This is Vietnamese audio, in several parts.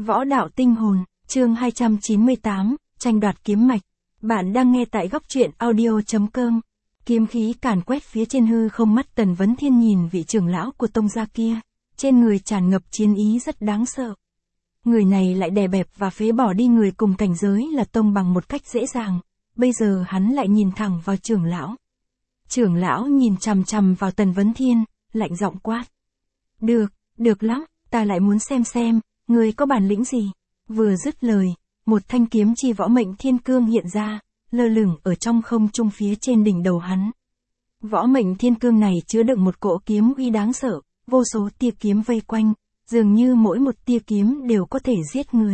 Võ đạo tinh hồn, chương 298, tranh đoạt kiếm mạch. Bạn đang nghe tại góc truyện audio.com. Kiếm khí càn quét phía trên hư không, mắt Tần Vấn Thiên nhìn vị trưởng lão của tông gia kia, trên người tràn ngập chiến ý rất đáng sợ. Người này lại đè bẹp và phế bỏ đi người cùng cảnh giới là tông bằng một cách dễ dàng, bây giờ hắn lại nhìn thẳng vào trưởng lão. Trưởng lão nhìn chằm chằm vào Tần Vấn Thiên, lạnh giọng quát. Được lắm, ta lại muốn xem, người có bản lĩnh gì. Vừa dứt lời, một thanh kiếm chi võ mệnh thiên cương hiện ra, lơ lửng ở trong không trung phía trên đỉnh đầu hắn. Võ mệnh thiên cương này chứa đựng một cỗ kiếm uy đáng sợ, vô số tia kiếm vây quanh, dường như mỗi một tia kiếm đều có thể giết người.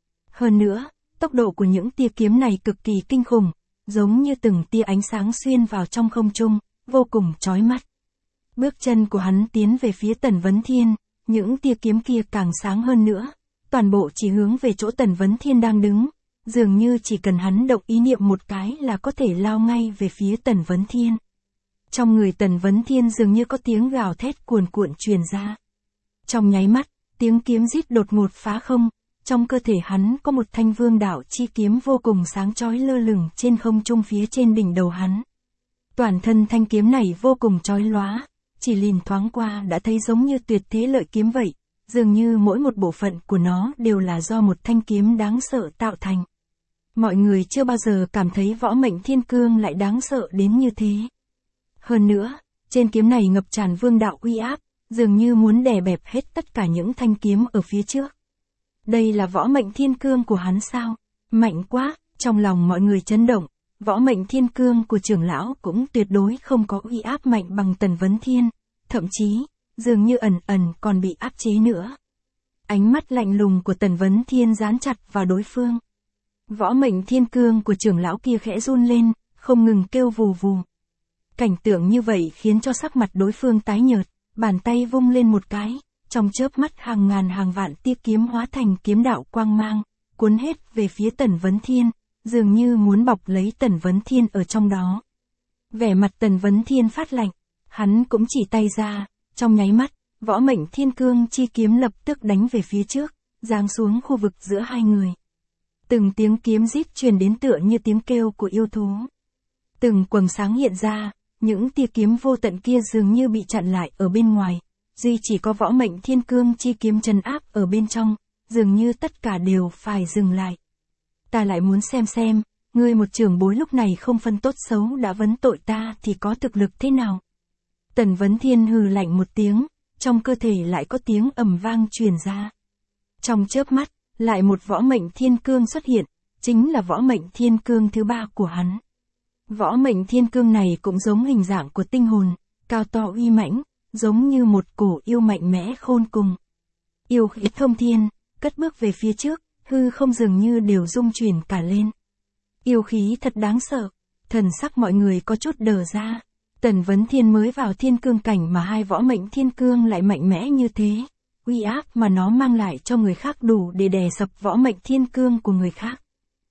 Hơn nữa, tốc độ của những tia kiếm này cực kỳ kinh khủng, giống như từng tia ánh sáng xuyên vào trong không trung, vô cùng chói mắt. Bước chân của hắn tiến về phía Tần Vấn Thiên, những tia kiếm kia càng sáng hơn nữa, toàn bộ chỉ hướng về chỗ Tần Vấn Thiên đang đứng, dường như chỉ cần hắn động ý niệm một cái là có thể lao ngay về phía Tần Vấn Thiên. Trong người Tần Vấn Thiên dường như có tiếng gào thét cuồn cuộn truyền ra. Trong nháy mắt, tiếng kiếm rít đột ngột phá không, trong cơ thể hắn có một thanh vương đạo chi kiếm vô cùng sáng chói lơ lửng trên không trung phía trên đỉnh đầu hắn. Toàn thân thanh kiếm này vô cùng chói lóa, chỉ nhìn thoáng qua đã thấy giống như tuyệt thế lợi kiếm vậy, dường như mỗi một bộ phận của nó đều là do một thanh kiếm đáng sợ tạo thành. Mọi người chưa bao giờ cảm thấy võ mệnh thiên cương lại đáng sợ đến như thế. Hơn nữa, trên kiếm này ngập tràn vương đạo uy áp, dường như muốn đè bẹp hết tất cả những thanh kiếm ở phía trước. Đây là võ mệnh thiên cương của hắn sao? Mạnh quá, trong lòng mọi người chấn động, võ mệnh thiên cương của trưởng lão cũng tuyệt đối không có uy áp mạnh bằng Tần Vấn Thiên, thậm chí, dường như ẩn còn bị áp chế nữa. Ánh mắt lạnh lùng của Tần Vấn Thiên dán chặt vào đối phương. Võ mệnh thiên cương của trưởng lão kia khẽ run lên, không ngừng kêu vù vù. Cảnh tượng như vậy khiến cho sắc mặt đối phương tái nhợt, bàn tay vung lên một cái, trong chớp mắt hàng ngàn hàng vạn tia kiếm hóa thành kiếm đạo quang mang, cuốn hết về phía Tần Vấn Thiên, dường như muốn bọc lấy Tần Vấn Thiên ở trong đó. Vẻ mặt Tần Vấn Thiên phát lạnh, hắn cũng chỉ tay ra, trong nháy mắt, võ mệnh thiên cương chi kiếm lập tức đánh về phía trước, giáng xuống khu vực giữa hai người. Từng tiếng kiếm rít truyền đến tựa như tiếng kêu của yêu thú. Từng quầng sáng hiện ra, những tia kiếm vô tận kia dường như bị chặn lại ở bên ngoài, duy chỉ có võ mệnh thiên cương chi kiếm trấn áp ở bên trong, dường như tất cả đều phải dừng lại. Ta lại muốn xem, ngươi một trưởng bối lúc này không phân tốt xấu đã vấn tội ta thì có thực lực thế nào. Tần Vấn Thiên hừ lạnh một tiếng, trong cơ thể lại có tiếng ầm vang truyền ra. Trong chớp mắt, lại một võ mệnh thiên cương xuất hiện, chính là võ mệnh thiên cương thứ ba của hắn. Võ mệnh thiên cương này cũng giống hình dạng của tinh hồn, cao to uy mãnh, giống như một cổ yêu mạnh mẽ khôn cùng. Yêu khí thông thiên, cất bước về phía trước, hư không dường như đều rung chuyển cả lên. Yêu khí thật đáng sợ, thần sắc mọi người có chút đờ ra. Tần Vấn Thiên mới vào thiên cương cảnh mà hai võ mệnh thiên cương lại mạnh mẽ như thế. Uy áp mà nó mang lại cho người khác đủ để đè sập võ mệnh thiên cương của người khác.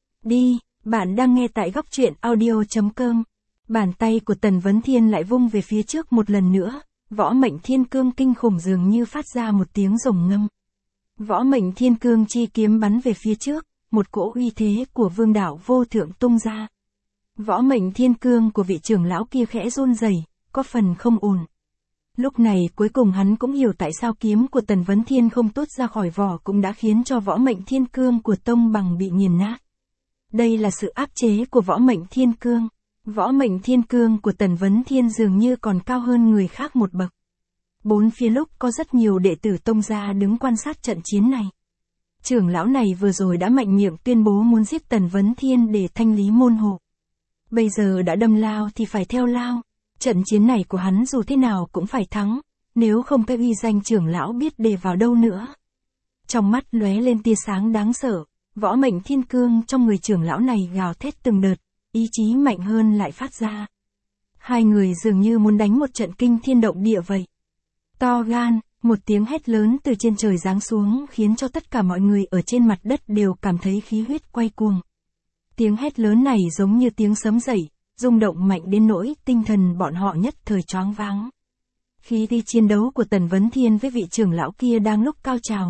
Đi, bạn đang nghe tại góc truyện audio.com. Bàn tay của Tần Vấn Thiên lại vung về phía trước một lần nữa, võ mệnh thiên cương kinh khủng dường như phát ra một tiếng rồng ngâm. Võ mệnh thiên cương chi kiếm bắn về phía trước, một cỗ uy thế của vương đạo vô thượng tung ra. Võ mệnh thiên cương của vị trưởng lão kia khẽ run rẩy, có phần không ổn. Lúc này cuối cùng hắn cũng hiểu tại sao kiếm của Tần Vấn Thiên không tốt ra khỏi vỏ cũng đã khiến cho võ mệnh thiên cương của tông bằng bị nghiền nát. Đây là sự áp chế của võ mệnh thiên cương. Võ mệnh thiên cương của Tần Vấn Thiên dường như còn cao hơn người khác một bậc. Bốn phía lúc có rất nhiều đệ tử tông gia đứng quan sát trận chiến này. Trưởng lão này vừa rồi đã mạnh miệng tuyên bố muốn giết Tần Vấn Thiên để thanh lý môn hộ. Bây giờ đã đâm lao thì phải theo lao. Trận chiến này của hắn dù thế nào cũng phải thắng, nếu không cái uy danh trưởng lão biết để vào đâu nữa. Trong mắt lóe lên tia sáng đáng sợ, võ mệnh thiên cương trong người trưởng lão này gào thét từng đợt, ý chí mạnh hơn lại phát ra. Hai người dường như muốn đánh một trận kinh thiên động địa vậy. To gan, một tiếng hét lớn từ trên trời giáng xuống khiến cho tất cả mọi người ở trên mặt đất đều cảm thấy khí huyết quay cuồng. Tiếng hét lớn này giống như tiếng sấm dậy, rung động mạnh đến nỗi tinh thần bọn họ nhất thời choáng váng. Khí thế chiến đấu của Tần Vấn Thiên với vị trưởng lão kia đang lúc cao trào,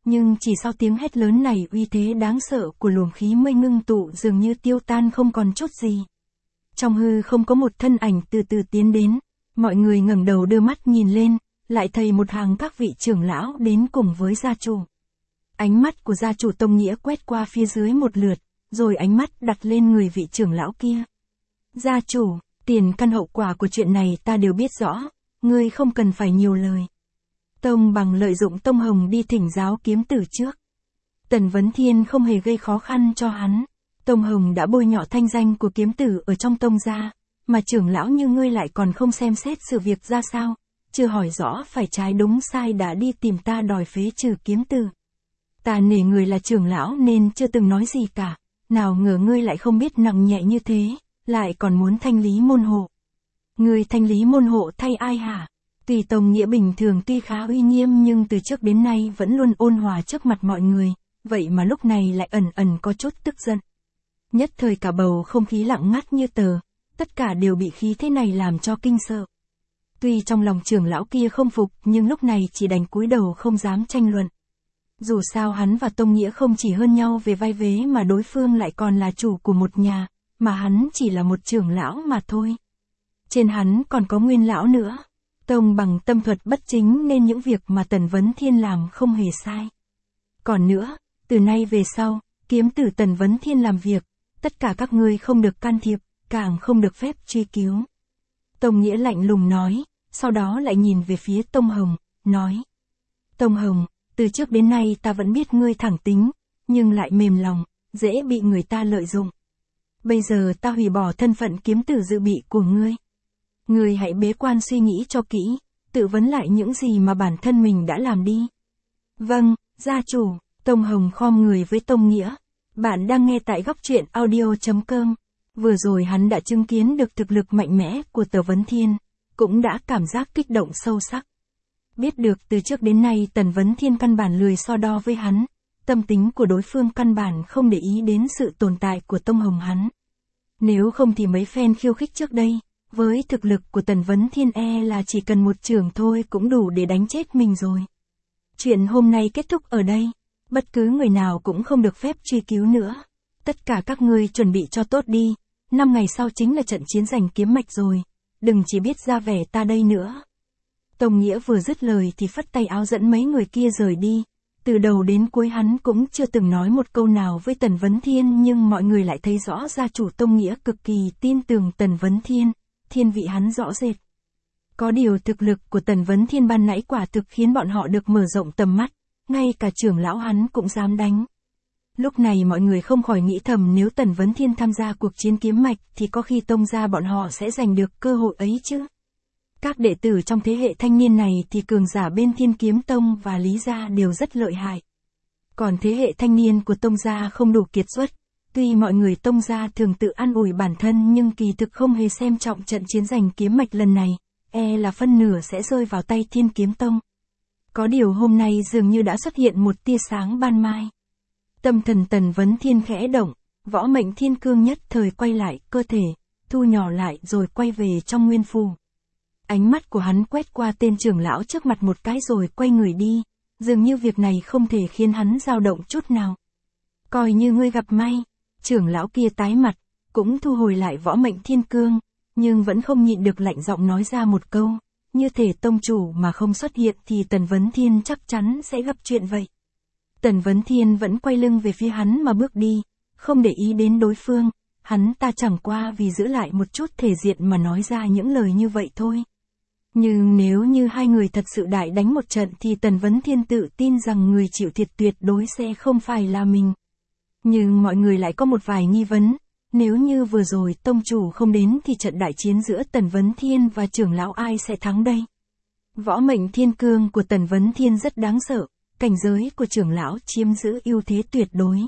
Nhưng chỉ sau tiếng hét lớn này, uy thế đáng sợ của luồng khí mây ngưng tụ dường như tiêu tan không còn chút gì. Trong hư không có một thân ảnh từ từ tiến đến, mọi người ngẩng đầu đưa mắt nhìn lên, lại thấy một hàng các vị trưởng lão đến cùng với gia chủ. Ánh mắt của gia chủ Tông Nghĩa quét qua phía dưới một lượt, rồi ánh mắt đặt lên người vị trưởng lão kia. Gia chủ, tiền căn hậu quả của chuyện này ta đều biết rõ, ngươi không cần phải nhiều lời. Tông Bằng lợi dụng Tông Hồng đi thỉnh giáo kiếm tử trước. Tần Vấn Thiên không hề gây khó khăn cho hắn. Tông Hồng đã bôi nhọ thanh danh của kiếm tử ở trong tông gia, mà trưởng lão như ngươi lại còn không xem xét sự việc ra sao, chưa hỏi rõ phải trái đúng sai đã đi tìm ta đòi phế trừ kiếm tử. Ta nể người là trưởng lão nên chưa từng nói gì cả, nào ngờ ngươi lại không biết nặng nhẹ như thế, lại còn muốn thanh lý môn hộ. Ngươi thanh lý môn hộ thay ai hả? Tuy Tông Nghĩa bình thường tuy khá uy nghiêm nhưng từ trước đến nay vẫn luôn ôn hòa trước mặt mọi người, vậy mà lúc này lại ẩn ẩn có chút tức giận. Nhất thời cả bầu không khí lặng ngắt như tờ, tất cả đều bị khí thế này làm cho kinh sợ. Tuy trong lòng trưởng lão kia không phục nhưng lúc này chỉ đành cúi đầu không dám tranh luận. Dù sao hắn và Tông Nghĩa không chỉ hơn nhau về vai vế mà đối phương lại còn là chủ của một nhà, mà hắn chỉ là một trưởng lão mà thôi. Trên hắn còn có nguyên lão nữa. Tông Bằng tâm thuật bất chính nên những việc mà Tần Vấn Thiên làm không hề sai. Còn nữa, từ nay về sau, kiếm tử Tần Vấn Thiên làm việc, tất cả các ngươi không được can thiệp, càng không được phép truy cứu. Tông Nghĩa lạnh lùng nói, sau đó lại nhìn về phía Tông Hồng, nói. Tông Hồng, từ trước đến nay ta vẫn biết ngươi thẳng tính, nhưng lại mềm lòng, dễ bị người ta lợi dụng. Bây giờ ta hủy bỏ thân phận kiếm tử dự bị của ngươi. Ngươi hãy bế quan suy nghĩ cho kỹ, tự vấn lại những gì mà bản thân mình đã làm đi. Vâng, gia chủ. Tông Hồng khom người với Tông Nghĩa. Bạn đang nghe tại góc truyện audio.com. Vừa rồi hắn đã chứng kiến được thực lực mạnh mẽ của Tần Vấn Thiên, cũng đã cảm giác kích động sâu sắc. Biết được từ trước đến nay Tần Vấn Thiên căn bản lười so đo với hắn, tâm tính của đối phương căn bản không để ý đến sự tồn tại của Tông Hồng hắn. Nếu không thì mấy phen khiêu khích trước đây, với thực lực của Tần Vấn Thiên là chỉ cần một chưởng thôi cũng đủ để đánh chết mình rồi. Chuyện hôm nay kết thúc ở đây, bất cứ người nào cũng không được phép truy cứu nữa. Tất cả các ngươi chuẩn bị cho tốt đi, 5 ngày sau chính là trận chiến giành kiếm mạch rồi, đừng chỉ biết ra vẻ ta đây nữa. Tông Nghĩa vừa dứt lời thì phất tay áo dẫn mấy người kia rời đi, từ đầu đến cuối hắn cũng chưa từng nói một câu nào với Tần Vấn Thiên nhưng mọi người lại thấy rõ gia chủ Tông Nghĩa cực kỳ tin tưởng Tần Vấn Thiên, thiên vị hắn rõ rệt. Có điều thực lực của Tần Vấn Thiên ban nãy quả thực khiến bọn họ được mở rộng tầm mắt, ngay cả trưởng lão hắn cũng dám đánh. Lúc này mọi người không khỏi nghĩ thầm nếu Tần Vấn Thiên tham gia cuộc chiến kiếm mạch thì có khi Tông gia bọn họ sẽ giành được cơ hội ấy chứ. Các đệ tử trong thế hệ thanh niên này thì cường giả bên Thiên Kiếm Tông và Lý gia đều rất lợi hại. Còn thế hệ thanh niên của Tông gia không đủ kiệt xuất, tuy mọi người Tông gia thường tự an ủi bản thân nhưng kỳ thực không hề xem trọng trận chiến giành kiếm mạch lần này, là phân nửa sẽ rơi vào tay Thiên Kiếm Tông. Có điều hôm nay dường như đã xuất hiện một tia sáng ban mai. Tâm thần Tần Vấn Thiên khẽ động, võ mệnh thiên cương nhất thời quay lại cơ thể, thu nhỏ lại rồi quay về trong nguyên phù. Ánh mắt của hắn quét qua tên trưởng lão trước mặt một cái rồi quay người đi, dường như việc này không thể khiến hắn dao động chút nào. Coi như ngươi gặp may, trưởng lão kia tái mặt, cũng thu hồi lại võ mệnh thiên cương, nhưng vẫn không nhịn được lạnh giọng nói ra một câu, như thể tông chủ mà không xuất hiện thì Tần Vấn Thiên chắc chắn sẽ gặp chuyện vậy. Tần Vấn Thiên vẫn quay lưng về phía hắn mà bước đi, không để ý đến đối phương, hắn ta chẳng qua vì giữ lại một chút thể diện mà nói ra những lời như vậy thôi. Nhưng nếu như hai người thật sự đại đánh một trận thì Tần Vấn Thiên tự tin rằng người chịu thiệt tuyệt đối sẽ không phải là mình. Nhưng mọi người lại có một vài nghi vấn, nếu như vừa rồi tông chủ không đến thì trận đại chiến giữa Tần Vấn Thiên và trưởng lão ai sẽ thắng đây? Võ mệnh thiên cương của Tần Vấn Thiên rất đáng sợ, cảnh giới của trưởng lão chiếm giữ ưu thế tuyệt đối.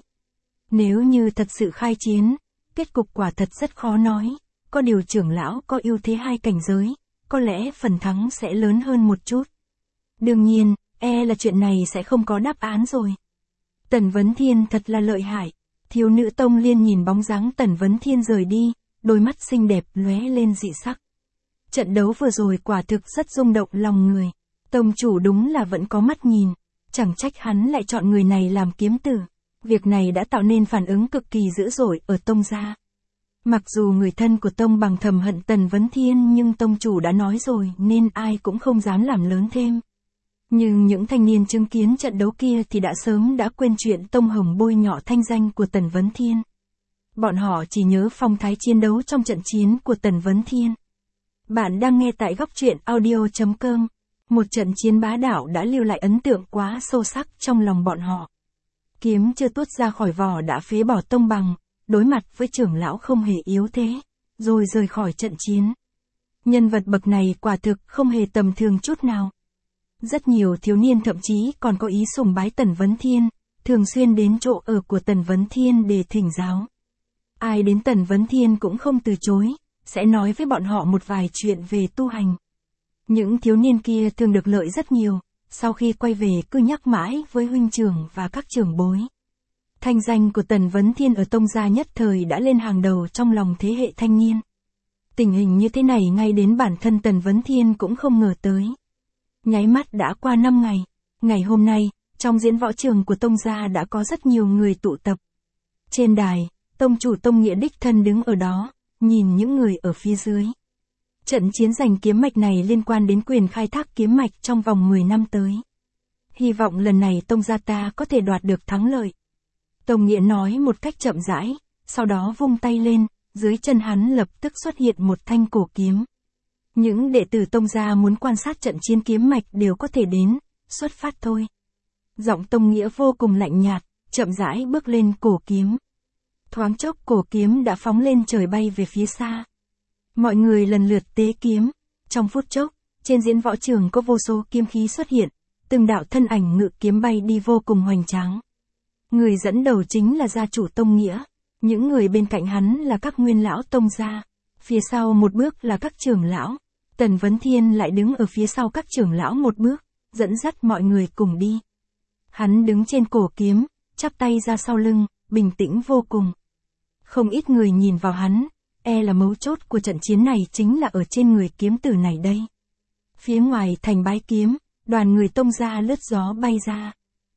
Nếu như thật sự khai chiến, kết cục quả thật rất khó nói, có điều trưởng lão có ưu thế 2 cảnh giới, có lẽ phần thắng sẽ lớn hơn một chút. Đương nhiên, là chuyện này sẽ không có đáp án rồi. Tần Vấn Thiên thật là lợi hại. Thiếu nữ Tông Liên nhìn bóng dáng Tần Vấn Thiên rời đi, đôi mắt xinh đẹp lóe lên dị sắc. Trận đấu vừa rồi quả thực rất rung động lòng người. Tông chủ đúng là vẫn có mắt nhìn. Chẳng trách hắn lại chọn người này làm kiếm tử. Việc này đã tạo nên phản ứng cực kỳ dữ dội ở Tông gia. Mặc dù người thân của Tông Bằng thầm hận Tần Vấn Thiên nhưng Tông chủ đã nói rồi nên ai cũng không dám làm lớn thêm. Nhưng những thanh niên chứng kiến trận đấu kia thì đã sớm quên chuyện Tông Hồng bôi nhọ thanh danh của Tần Vấn Thiên. Bọn họ chỉ nhớ phong thái chiến đấu trong trận chiến của Tần Vấn Thiên. Bạn đang nghe tại góc truyện audio.com. Một trận chiến bá đạo đã lưu lại ấn tượng quá sâu sắc trong lòng bọn họ. Kiếm chưa tuốt ra khỏi vỏ đã phế bỏ Tông Bằng, đối mặt với trưởng lão không hề yếu thế, rồi rời khỏi trận chiến. Nhân vật bậc này quả thực không hề tầm thường chút nào. Rất nhiều thiếu niên thậm chí còn có ý sùng bái Tần Vấn Thiên, thường xuyên đến chỗ ở của Tần Vấn Thiên để thỉnh giáo. Ai đến Tần Vấn Thiên cũng không từ chối, sẽ nói với bọn họ một vài chuyện về tu hành. Những thiếu niên kia thường được lợi rất nhiều, sau khi quay về cứ nhắc mãi với huynh trưởng và các trưởng bối. Thanh danh của Tần Vấn Thiên ở Tông gia nhất thời đã lên hàng đầu trong lòng thế hệ thanh niên. Tình hình như thế này ngay đến bản thân Tần Vấn Thiên cũng không ngờ tới. Nháy mắt đã qua 5 ngày, ngày hôm nay, trong diễn võ trường của Tông gia đã có rất nhiều người tụ tập. Trên đài, Tông chủ Tông Nghĩa đích thân đứng ở đó, nhìn những người ở phía dưới. Trận chiến giành kiếm mạch này liên quan đến quyền khai thác kiếm mạch trong vòng 10 năm tới. Hy vọng lần này Tông gia ta có thể đoạt được thắng lợi. Tông Nghĩa nói một cách chậm rãi, sau đó vung tay lên, dưới chân hắn lập tức xuất hiện một thanh cổ kiếm. Những đệ tử Tông gia muốn quan sát trận chiến kiếm mạch đều có thể đến, xuất phát thôi. Giọng Tông Nghĩa vô cùng lạnh nhạt, chậm rãi bước lên cổ kiếm. Thoáng chốc cổ kiếm đã phóng lên trời bay về phía xa. Mọi người lần lượt tế kiếm. Trong phút chốc, trên diễn võ trường có vô số kiếm khí xuất hiện, từng đạo thân ảnh ngự kiếm bay đi vô cùng hoành tráng. Người dẫn đầu chính là gia chủ Tông Nghĩa, những người bên cạnh hắn là các nguyên lão Tông gia, phía sau một bước là các trưởng lão. Tần Vấn Thiên lại đứng ở phía sau các trưởng lão một bước, dẫn dắt mọi người cùng đi. Hắn đứng trên cổ kiếm, chắp tay ra sau lưng, bình tĩnh vô cùng. Không ít người nhìn vào hắn, là mấu chốt của trận chiến này chính là ở trên người kiếm tử này đây. Phía ngoài thành bái kiếm, đoàn người Tông gia lướt gió bay ra.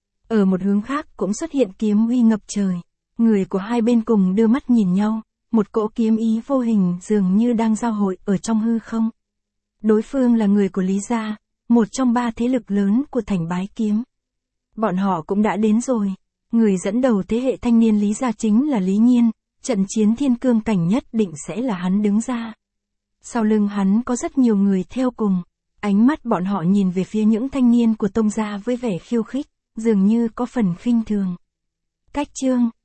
Ở một hướng khác cũng xuất hiện kiếm uy ngập trời. Người của hai bên cùng đưa mắt nhìn nhau, một cỗ kiếm ý vô hình dường như đang giao hội ở trong hư không. Đối phương là người của Lý gia, một trong 3 thế lực lớn của thành bái kiếm. Bọn họ cũng đã đến rồi. Người dẫn đầu thế hệ thanh niên Lý gia chính là Lý Nhiên, trận chiến thiên cương cảnh nhất định sẽ là hắn đứng ra. Sau lưng hắn có rất nhiều người theo cùng, ánh mắt bọn họ nhìn về phía những thanh niên của Tông gia với vẻ khiêu khích, dường như có phần khinh thường. Cách chương